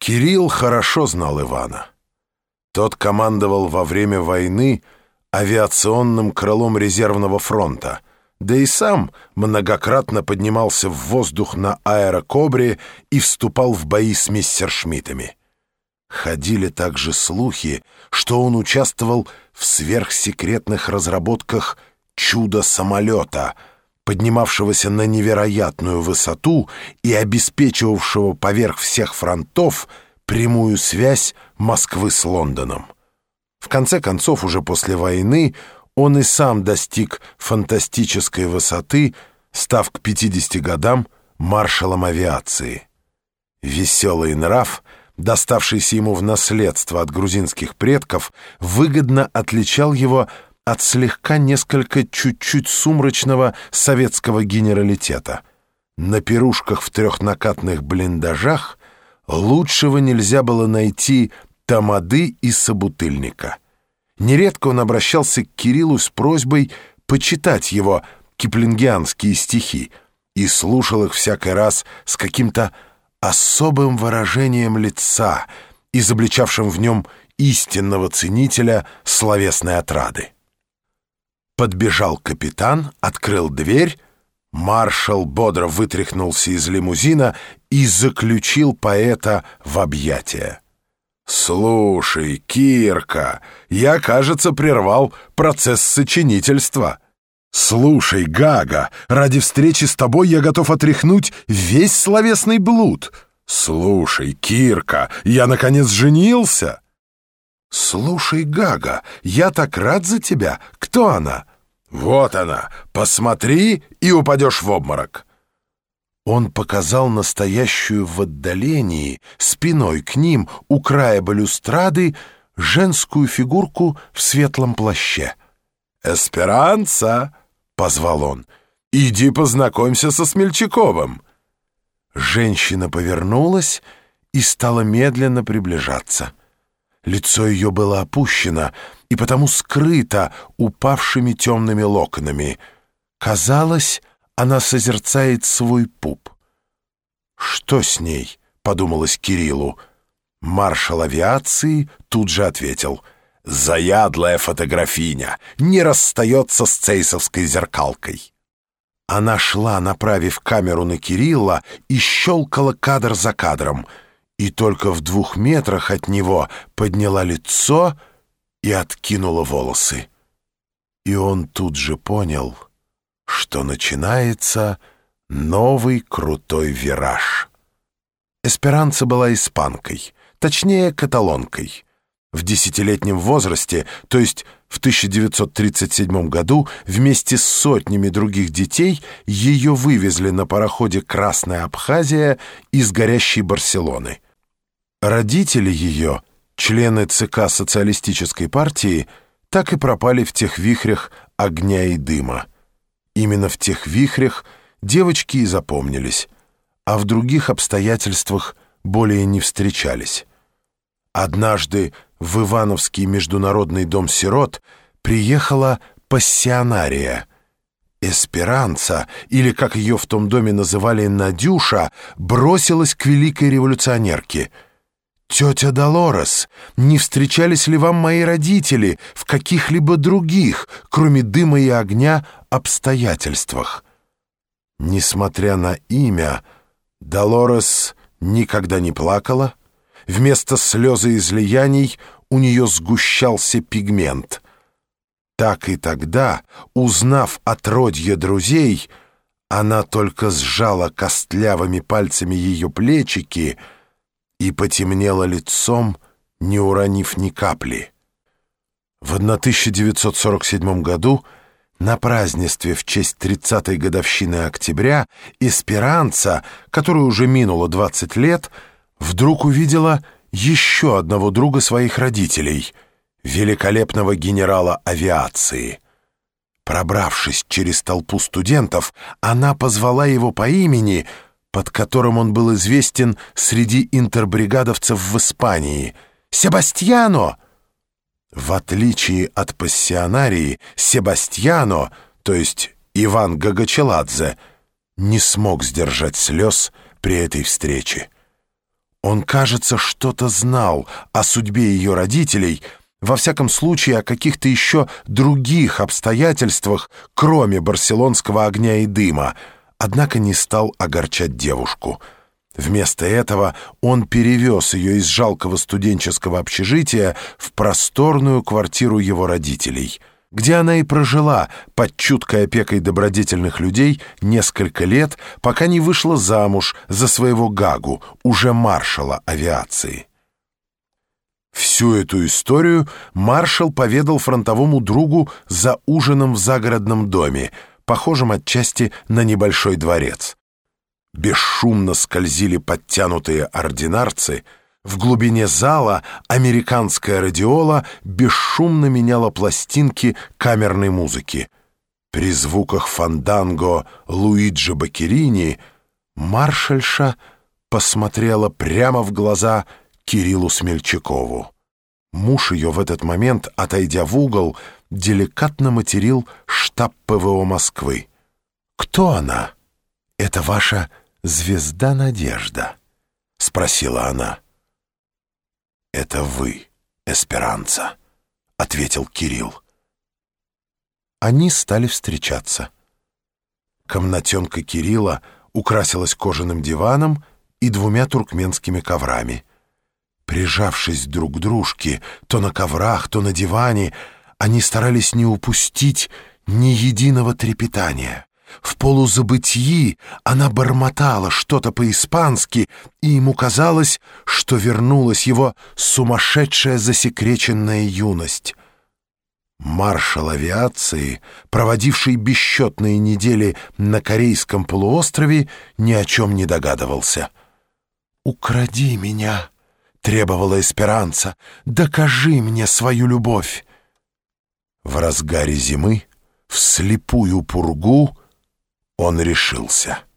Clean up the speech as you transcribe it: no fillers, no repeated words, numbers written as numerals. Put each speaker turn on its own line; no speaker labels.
Кирилл хорошо знал Ивана. Тот командовал во время войны авиационным крылом резервного фронта, да и сам многократно поднимался в воздух на аэрокобре и вступал в бои с мессершмиттами. Ходили также слухи, что он участвовал в сверхсекретных разработках чудо-самолета, поднимавшегося на невероятную высоту и обеспечивавшего поверх всех фронтов прямую связь Москвы с Лондоном. В конце концов, уже после войны, он и сам достиг фантастической высоты, став к 50 годам маршалом авиации. Веселый нрав, доставшийся ему в наследство от грузинских предков, выгодно отличал его от слегка несколько чуть-чуть сумрачного советского генералитета. На пирушках в трехнакатных блиндажах лучшего нельзя было найти тамады и собутыльника. Нередко он обращался к Кириллу с просьбой почитать его киплингианские стихи и слушал их всякий раз с каким-то особым выражением лица, изобличавшим в нем истинного ценителя словесной отрады. Подбежал капитан, открыл дверь, маршал бодро вытряхнулся из лимузина и заключил поэта в объятия. «Слушай, Кирка, я, кажется, прервал процесс сочинительства. Слушай, Гага, ради встречи с тобой я готов отряхнуть весь словесный блуд. Слушай, Кирка, я, наконец, женился. Слушай, Гага, я так рад за тебя. Кто она? Вот она, посмотри и упадешь в обморок». Он показал настоящую в отдалении, спиной к ним, у края балюстрады, женскую фигурку в светлом плаще. «Эсперанца!» — позвал он. «Иди познакомься со Смельчаковым». Женщина повернулась и стала медленно приближаться. Лицо ее было опущено и потому скрыто упавшими темными локонами. Казалось, она созерцает свой пуп. «Что с ней?» — подумалось Кириллу. Маршал авиации тут же ответил: «Заядлая фотографиня, не расстается с цейсовской зеркалкой». Она шла, направив камеру на Кирилла, и щелкала кадр за кадром, и только в 2 метрах от него подняла лицо и откинула волосы. И он тут же понял, что начинается новый крутой вираж. Эсперанца была испанкой, точнее каталонкой. В 10-летнем возрасте, то есть в 1937 году, вместе с сотнями других детей ее вывезли на пароходе «Красная Абхазия» из горящей Барселоны. Родители ее, члены ЦК Социалистической партии, так и пропали в тех вихрях огня и дыма. Именно в тех вихрях девочки и запомнились, а в других обстоятельствах более не встречались. Однажды в Ивановский международный дом сирот приехала пассионария. Эсперанца, или, как ее в том доме называли, Надюша, бросилась к великой революционерке. «Тетя Долорес, не встречались ли вам мои родители в каких-либо других, кроме дыма и огня, обстоятельствах?» Несмотря на имя, Долорес никогда не плакала. Вместо слезоизлияний у нее сгущался пигмент. Так и тогда, узнав отродье друзей, она только сжала костлявыми пальцами ее плечики и потемнела лицом, не уронив ни капли. В 1947 году на празднестве в честь 30-й годовщины октября Эсперанца, которой уже минуло 20 лет, вдруг увидела еще одного друга своих родителей, великолепного генерала авиации. Пробравшись через толпу студентов, она позвала его по имени, под которым он был известен среди интербригадовцев в Испании — «Себастьяно!». В отличие от пассионарии, Себастьяно, то есть Иван Гагачеладзе, не смог сдержать слез при этой встрече. Он, кажется, что-то знал о судьбе ее родителей, во всяком случае о каких-то еще других обстоятельствах, кроме барселонского огня и дыма, однако не стал огорчать девушку. Вместо этого он перевез ее из жалкого студенческого общежития в просторную квартиру его родителей, где она и прожила под чуткой опекой добродетельных людей несколько лет, пока не вышла замуж за своего Гагу, уже маршала авиации. Всю эту историю маршал поведал фронтовому другу за ужином в загородном доме, похожем отчасти на небольшой дворец. Бесшумно скользили подтянутые ординарцы. В глубине зала американская радиола бесшумно меняла пластинки камерной музыки. При звуках фанданго Луиджи Баккерини маршальша посмотрела прямо в глаза Кириллу Смельчакову. Муж ее в этот момент, отойдя в угол, деликатно материл штаб ПВО Москвы. «Кто она? Это ваша звезда Надежда?» — спросила она. «Это вы, Эсперанца», — ответил Кирилл. Они стали встречаться. Комнатенка Кирилла украсилась кожаным диваном и 2 туркменскими коврами. Прижавшись друг к дружке, то на коврах, то на диване, они старались не упустить ни единого трепетания. В полузабытии она бормотала что-то по-испански, и ему казалось, что вернулась его сумасшедшая засекреченная юность. Маршал авиации, проводивший бесчетные недели на Корейском полуострове, ни о чем не догадывался. «Укради меня!» — требовала Эсперанца. «Докажи мне свою любовь!» В разгаре зимы, в слепую пургу, он решился.